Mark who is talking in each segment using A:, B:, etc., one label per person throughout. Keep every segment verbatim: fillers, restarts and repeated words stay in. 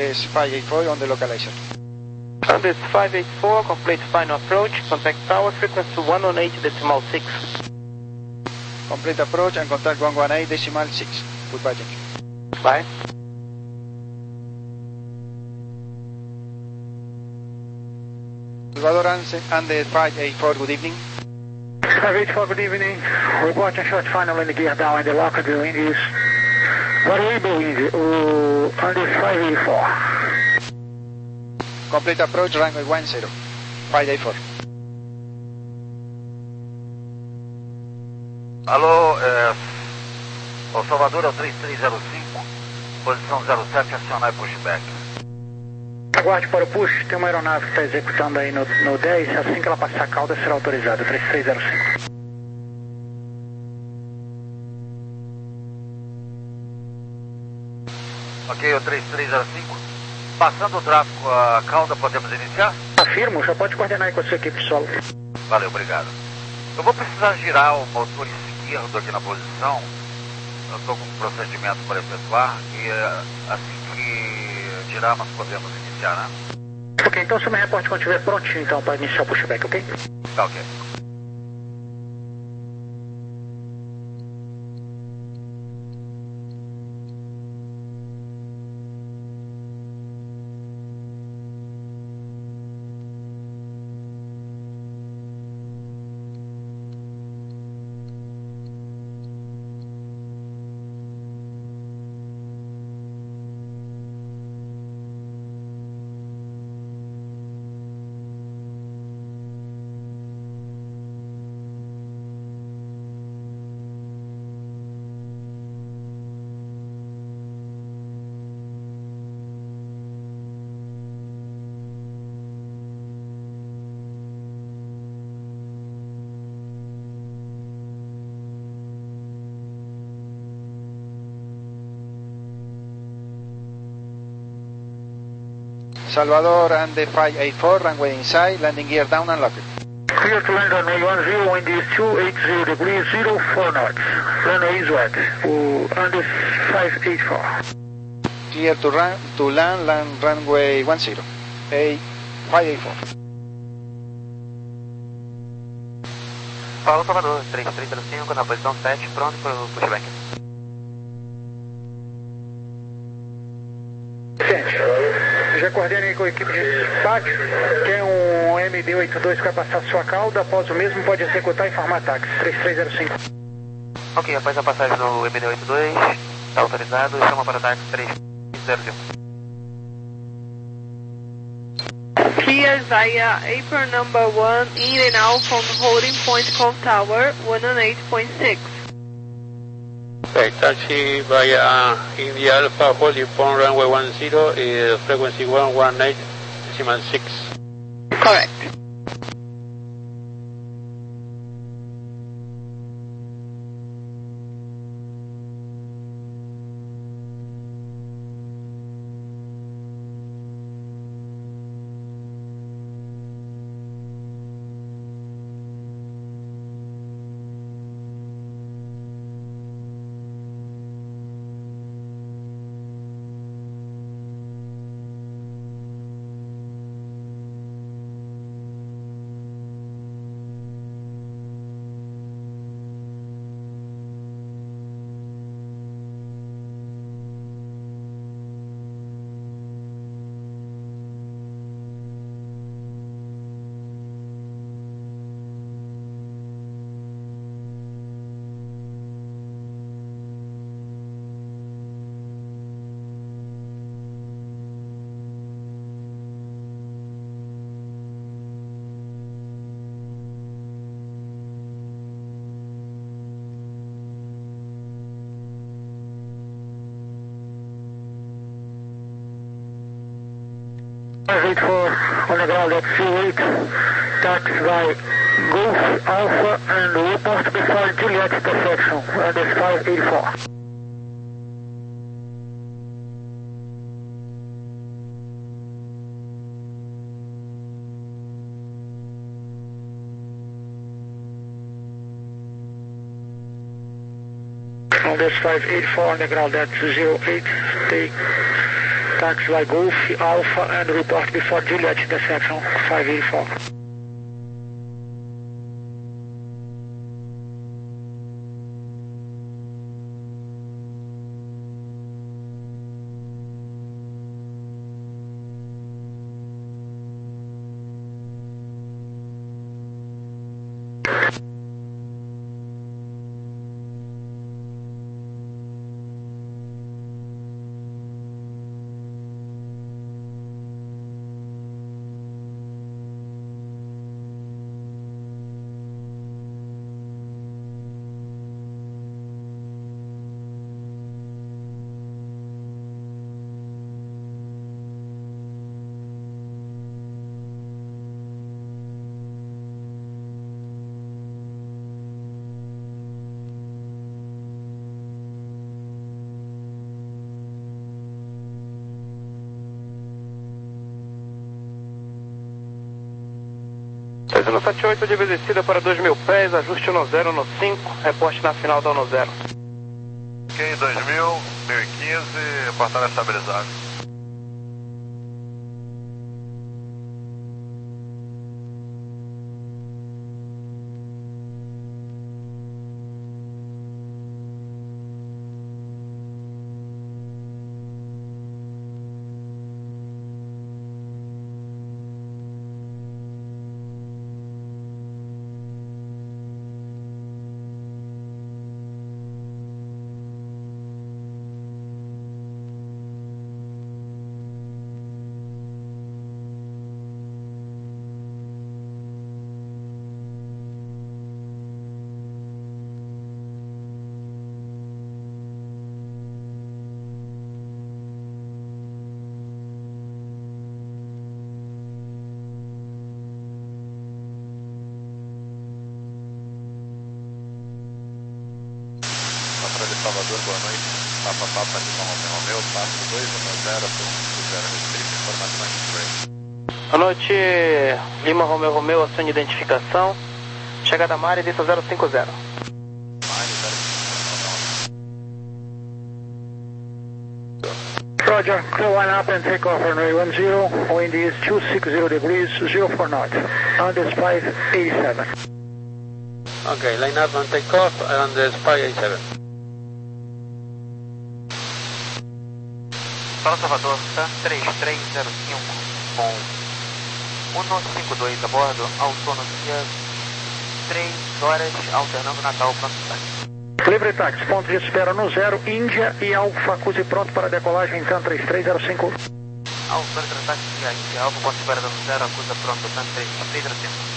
A: Is five eight four on the localizer.
B: And this five eight four, complete final approach, contact tower frequency one one eight decimal six.
A: Complete approach and contact one one eight decimal six. Goodbye, thank you.
B: Bye.
A: Salvador and the five eight four, good evening.
C: five eight four, good evening. Reporting short final in the gear down and the locker the wind is variable wind uh, on the five eight four.
A: Complete approach, runway one zero, five eight four.
D: Alô, é, o Salvador é o três três zero cinco, posição zero sete, acionar e pushback.
C: Aguarde para o push, tem uma aeronave que está executando aí no, no dez, assim que ela passar a cauda será autorizada, três três zero cinco.
D: Ok, o três três zero cinco. Passando o tráfego, a cauda, podemos iniciar?
C: Afirmo, já pode coordenar aí com a sua equipe solo.
D: Valeu, obrigado. Eu vou precisar girar o motor esquerdo aqui na posição. Eu estou com um procedimento para efetuar e assim que girar nós podemos iniciar, né?
C: Ok, então você me reporte quando estiver prontinho então para iniciar o pushback, ok?
D: Tá, ok.
A: Salvador and the five eight four, runway inside, landing gear down and locked.
C: Clear to land runway one zero, wind is two eighty degrees, zero four knots. Runway is wet, uh, under five eight four.
A: Clear to, run, to land, land runway one zero, five eight four.
B: Fala, Salvador, três três zero cinco, na posição sete, pronto para o pushback.
C: Já coordenei com a equipe de dispatch, tem um M D oitenta e dois que vai passar sua cauda, após o mesmo pode executar e formar táxi, três três zero cinco.
B: Ok, após a passagem do M D oitenta e dois, está autorizado, chama para táxi três três zero cinco.
E: Clear via apron number one, in and out from holding point com tower, one oh eight point six.
F: Okay, taxi via India Alpha, holding point runway one zero, uh, frequency one one eight decimal six.
E: Correct.
C: five eight four on the ground at C eight, taxi by Golf Alpha and report before Juliet intersection, and it's five eight four. On this five eight four on the ground at zero eight, take taxi Golf Alpha and report before Juliet intersection five eighty-four.
B: seis um sete oito de descida para dois mil pés, ajuste no zero no cinco, reporte na final da no zero.
D: Ok, dois mil, mil e quinze, portal estabilizado. Salvador, boa noite. Papa Papa Lima Romeu Romeu, passo dois um zero, ponto zero restrito, informações de Ray.
B: Boa noite, Lima Romeu Romeu, ação de identificação. Chegada Mari, vista zero cinco zero.
D: Mari, zero cinco zero.
C: Roger, clear one up and take off runway one zero, wind is two sixty degrees, zero four knots, on the five eighty-seven.
F: Okay, line up and take off on the Spy eighty-seven.
B: Para Salvador, TAM três três zero cinco com cento e cinquenta e dois a bordo, autonomia três horas, alternando Natal, pronto para
C: Livre táxi, ponto de espera no zero, Índia e Alfa Cuse pronto para decolagem, TAM três três zero cinco.
B: Alfa, táxi, Índia, Alfa, ponto de espera no zero, acusa pronto, TAM três três zero cinco.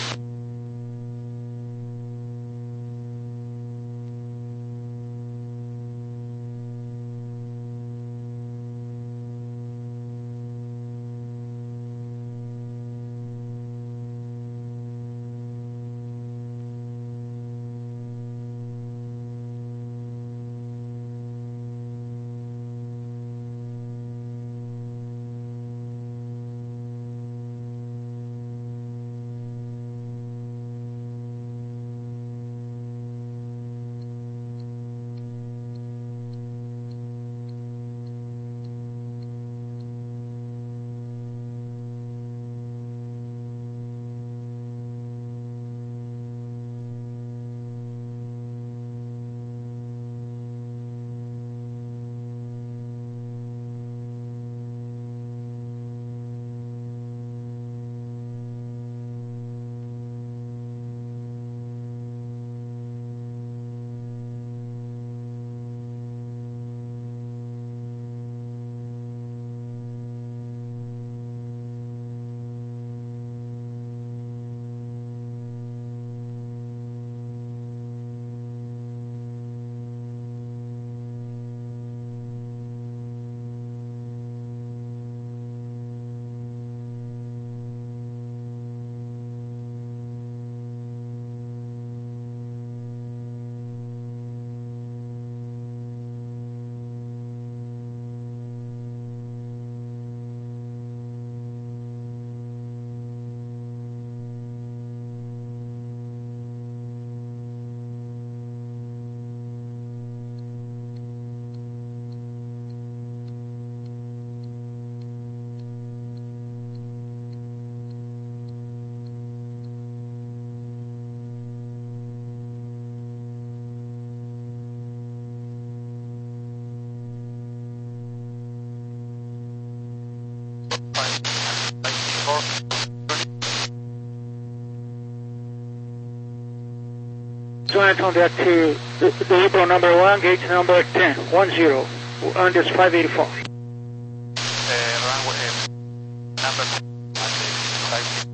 C: went on that uh, the, the apron number one, gate number ten, one zero, Andes five eighty-four.
B: É, runway, é, number five.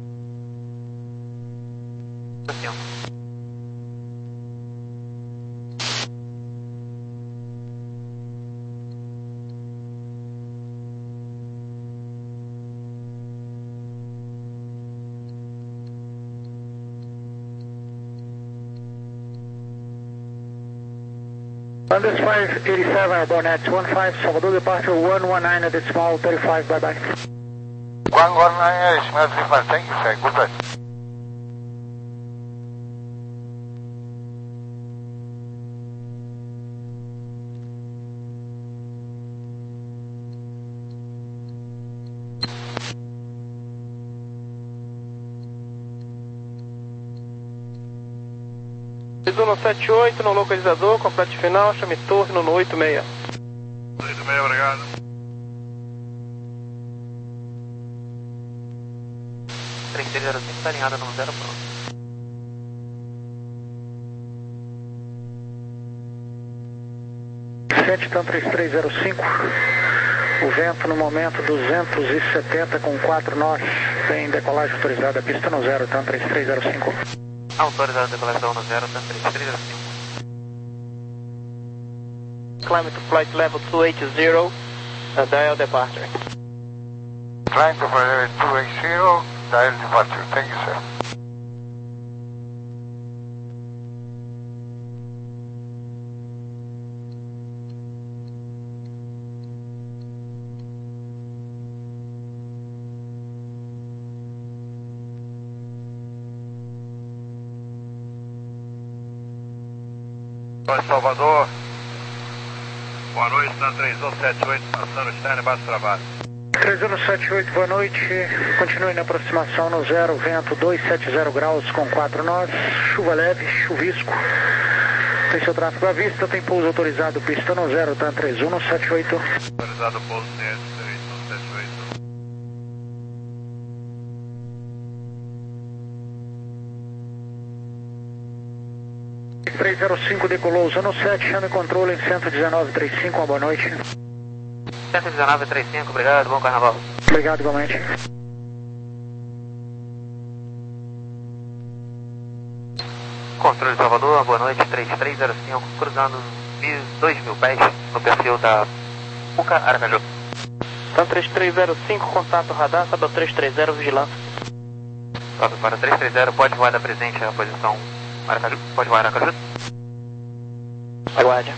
B: Estação.
C: Andes five eighty-seven, Bonnet one five, Salvador departure one one nine at decimal thirty-five, bye bye.
G: one one nine, decimal thirty-five, thank you sir, goodbye.
H: No sete oito, no localizador, complete final, chame torre no oito seis.
G: oito seis, obrigado.
B: três três zero cinco está alinhada no zero pronto.
C: sete, então três três zero cinco, o vento no momento duzentos e setenta com quatro nós, tem decolagem autorizada, pista no zero, então três três zero cinco.
B: Autorizada a declaração no zero, tá três três zero cinco.
H: Climb to flight level two eighty, uh, dial departure.
G: Climb to flight level two eighty, dial departure, thank you sir.
D: Salvador, boa noite, na três um sete oito, passando externo e baixo trabalho.
C: três um sete oito, boa noite, continue na aproximação no zero, vento dois sete zero graus com quatro nós, chuva leve, chuvisco, tem seu tráfego à vista, tem pouso autorizado, pista no zero, tá três um sete oito.
D: Autorizado pouso três um sete oito.
C: três zero cinco decolou usando sete, chame controle em cento dezenove trinta e cinco, uma boa noite.
B: cento dezenove trinta e cinco, obrigado, bom carnaval.
C: Obrigado igualmente.
B: Controle Salvador, boa noite, três três zero cinco, cruzando dois mil pés no perfil da Puca Aracaju.
H: Então três três zero cinco, contato radar, Sabel três três zero, vigilância.
B: Sobe para três três zero, pode voar da presente a posição Aracaju, pode voar Aracaju.
H: Aguarde.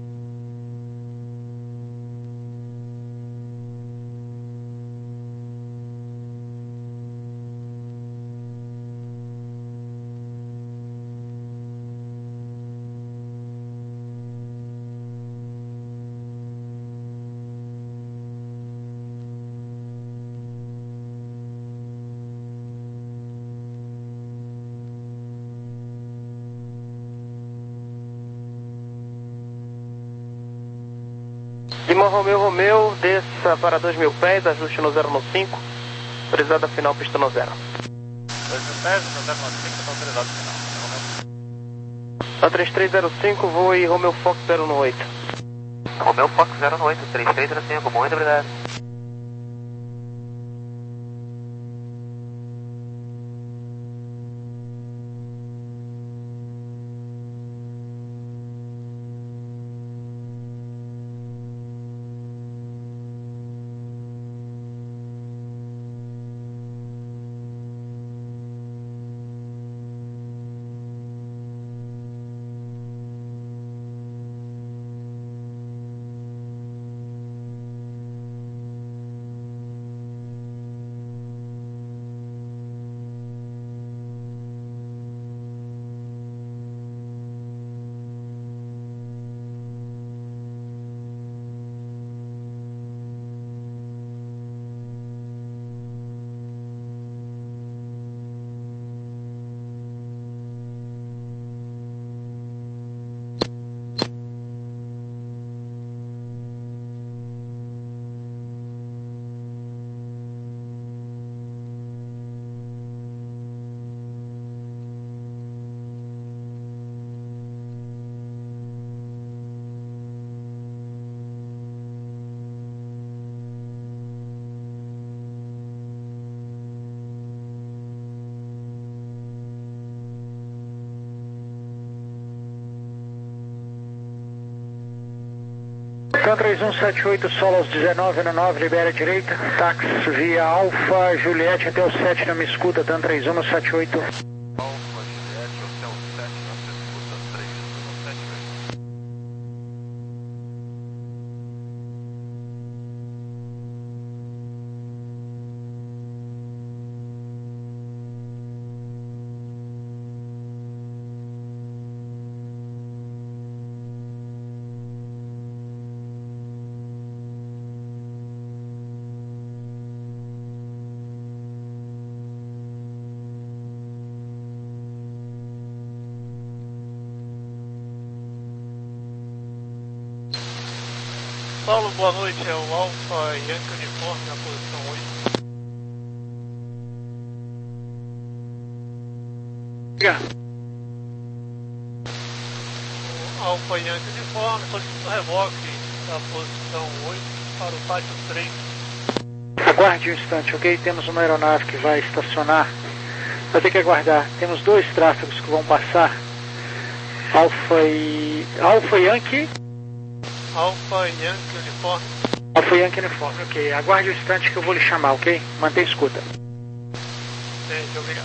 H: Lima Romeu Romeu, desça para dois mil pés, ajuste no zero no cinco, autorizada final, pista no zero.
D: dois mil pés, no zero no cinco, está autorizado final.
H: Então três três zero cinco, voe Romeu Fox zero no oito.
B: Romeu Fox zero no oito, três três zero cinco, muito obrigado.
C: TAM três um sete oito, solo aos dezenove no nove, libera a direita. Táxi via Alfa Juliette até o sete, não me escuta, TAM três um no sete oito.
D: Alfa Juliette, Hotel sete, não se escuta, três um no sete oito.
F: Paulo, boa noite, é o Alfa Yankee Uniforme na posição oito.
C: Diga.
F: O Alfa Yankee Uniforme, solicitando reboque da posição oito para o pátio três.
C: Aguarde um instante, ok? Temos uma aeronave que vai estacionar. Vai ter que aguardar. Temos dois tráfegos que vão passar. Alfa e... Alfa Yankee...
F: Alfa Yankee Uniforme.
C: Alfa Yankee Uniforme, ok. Aguarde um instante que eu vou lhe chamar, ok? Mantenha escuta.
F: Entende, obrigado.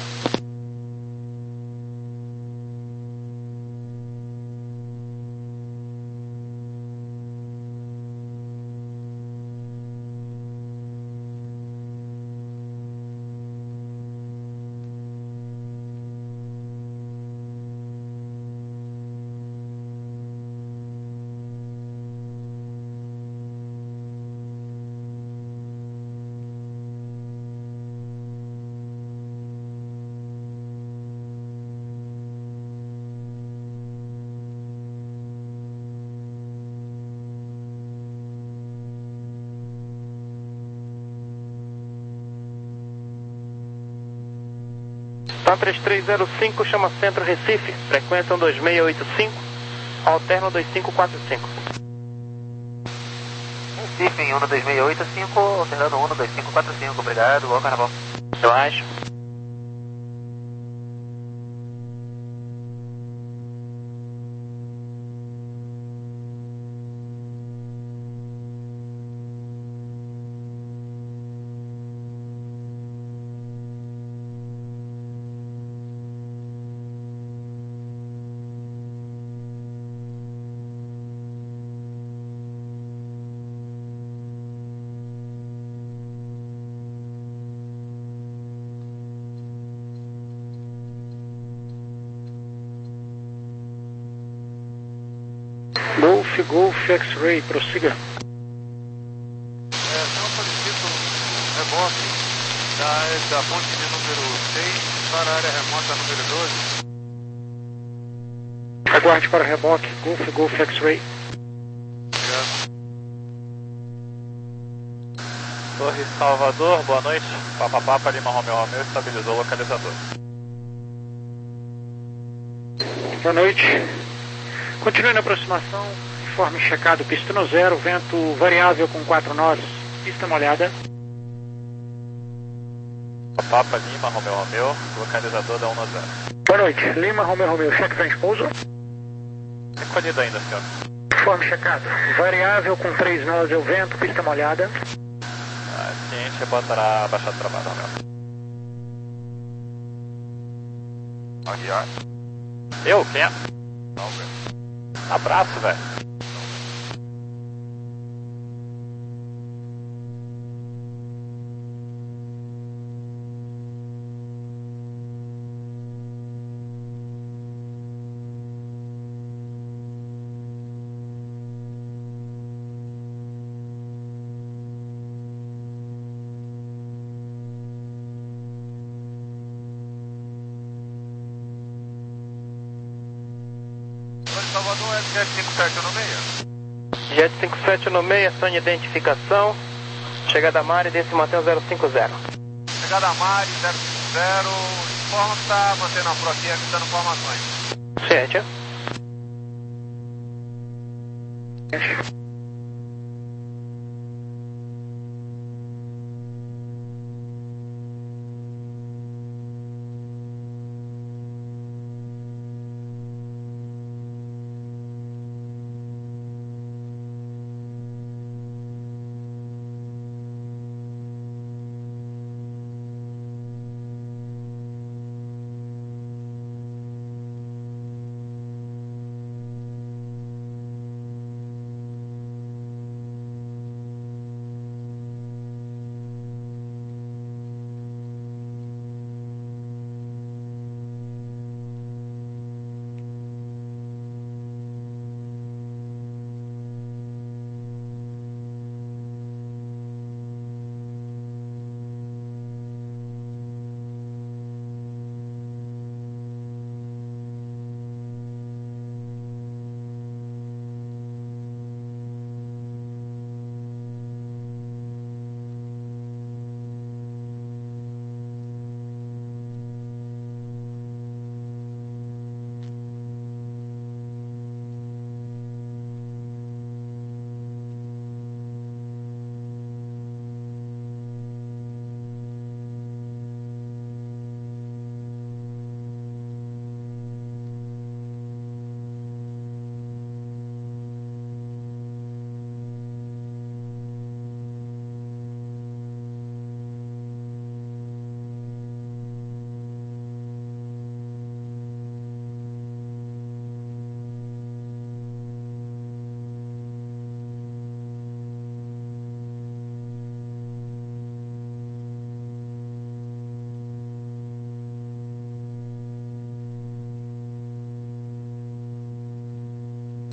H: TAM três três zero cinco, chama Centro Recife, frequência um dois seis oito cinco, alterno dois cinco quatro cinco.
B: Recife em um dois seis oito cinco, alternando um dois cinco quatro cinco, obrigado, bom carnaval.
H: Relaxa.
C: Golf, Golf, X-Ray, prossiga.
D: É, não solicito reboque da, da ponte de número seis para a área remota número doze.
C: Aguarde para o reboque, Golf, Golf, X-Ray.
D: Obrigado.
I: Torre Salvador, boa noite. Papa Papa Lima Romeo Romeo estabilizou o localizador.
C: Boa noite. Continue na aproximação, informe checado, pista no zero, vento variável com quatro nós, pista molhada.
I: Papa Lima Romeo Romeo, localizador da um no zero.
C: Boa noite, Lima, Romeo Romeo, cheque frente pouso.
I: Recolhido ainda, senhor.
C: Informe checado, variável com três nós, é o vento, pista molhada.
I: Ah, ciente, botará abaixado trabalho, Romeo.
D: Aguiar.
I: Eu? Quem é?
D: Não, velho.
I: Abraço, velho.
D: Salvador, Jet cinco sete no meio.
H: Jet cinco sete no meio, ação de identificação. Chegada a Mari, desce Matheus zero cinco zero.
D: Chegada a Mari, zero cinco zero. Informa que está mantendo a Pro aqui, avisando informações.
H: Certo.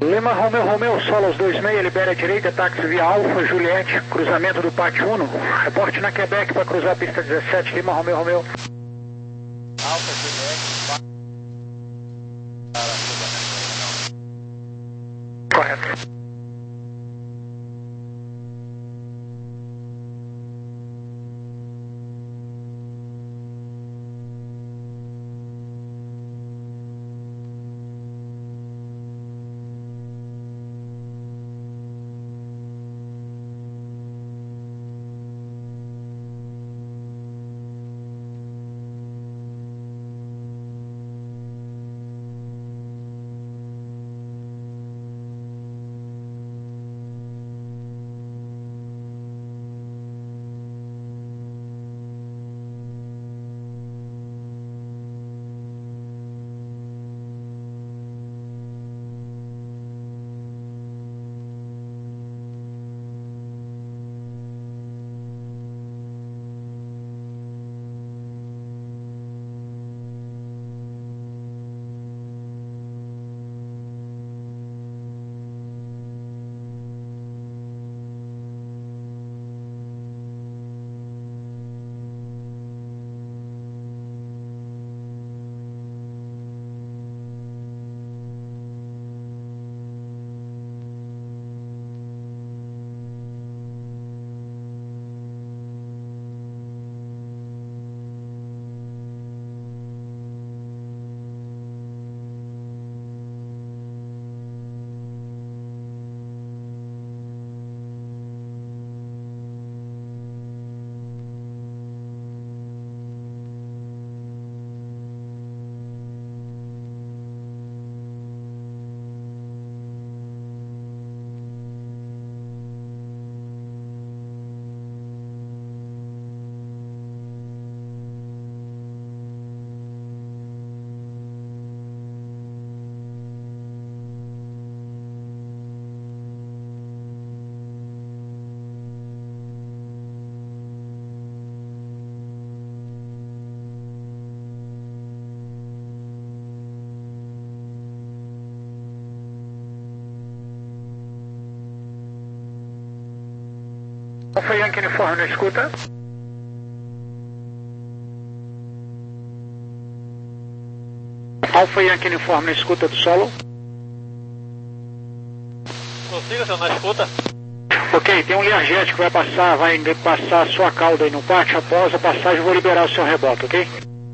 C: Lima Romeu Romeu, Solos dois seis, libera a direita, táxi via Alfa, Juliette, cruzamento do Pátio Uno. Reporte na Quebec para cruzar a pista dezessete, Lima Romeu Romeu.
I: Alfa, Juliette,
C: Correto. Alfa Yankee uniforme na escuta. Alfa Yankee uniforme na escuta do solo.
I: Consiga, senhor, na escuta.
C: Ok, tem um Learjet que vai passar, vai passar a sua cauda aí no pátio. Após a passagem eu vou liberar o seu reboque, ok?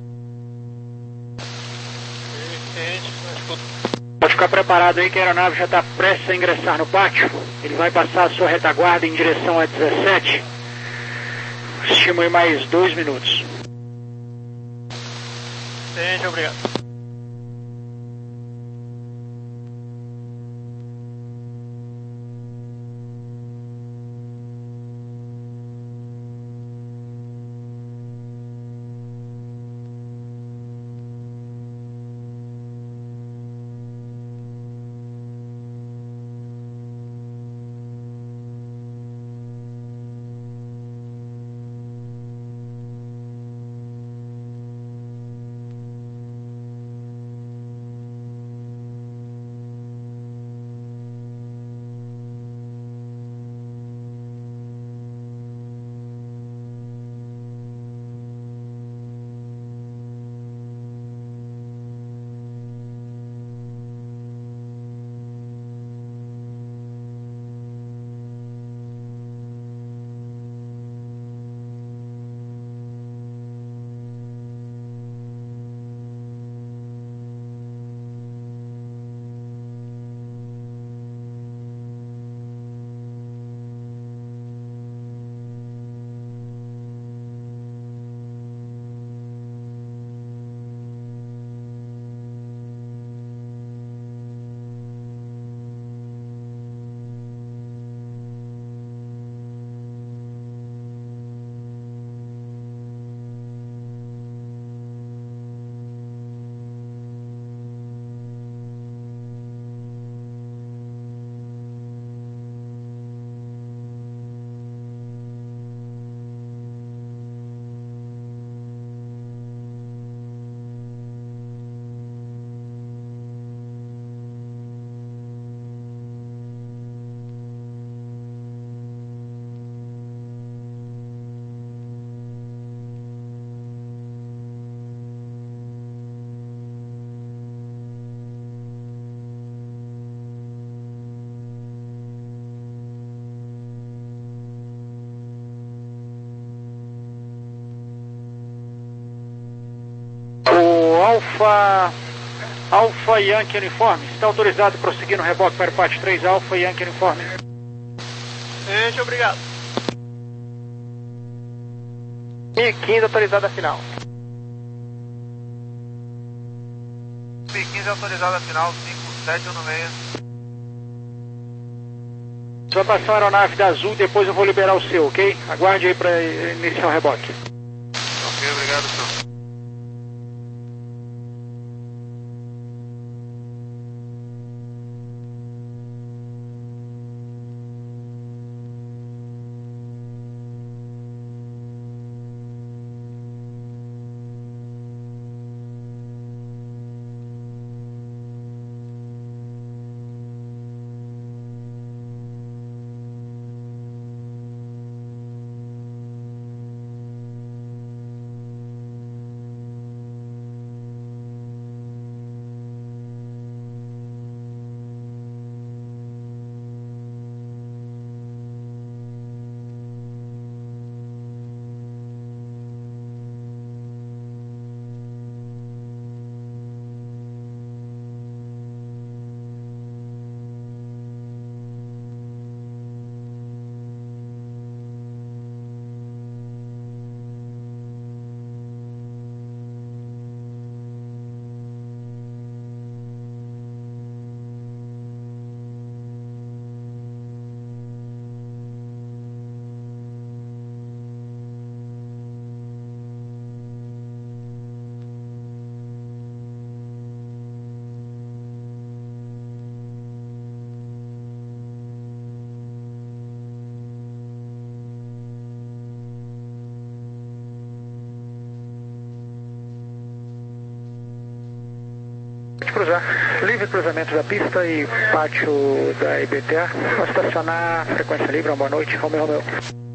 C: Pode ficar preparado aí que a aeronave já está prestes a ingressar no pátio. Ele vai passar a sua retaguarda em direção a dezessete. Estimo aí mais dois minutos.
I: Seja, obrigado.
C: Alfa, Alfa Yankee Uniforme. Está autorizado prosseguir no reboque para o Pat três Alfa Yankee Uniforme.
H: Gente, obrigado. P quinze autorizada final.
B: P quinze autorizada final, cinco sete um seis.
C: Você vai passar a aeronave da Azul, depois eu vou liberar o seu, ok? Aguarde aí para iniciar o reboque.
B: Ok, obrigado, senhor.
C: Pode cruzar. Livre cruzamento da pista e pátio da I B T A. Vou estacionar, frequência livre, uma boa noite, Romeu Romeu.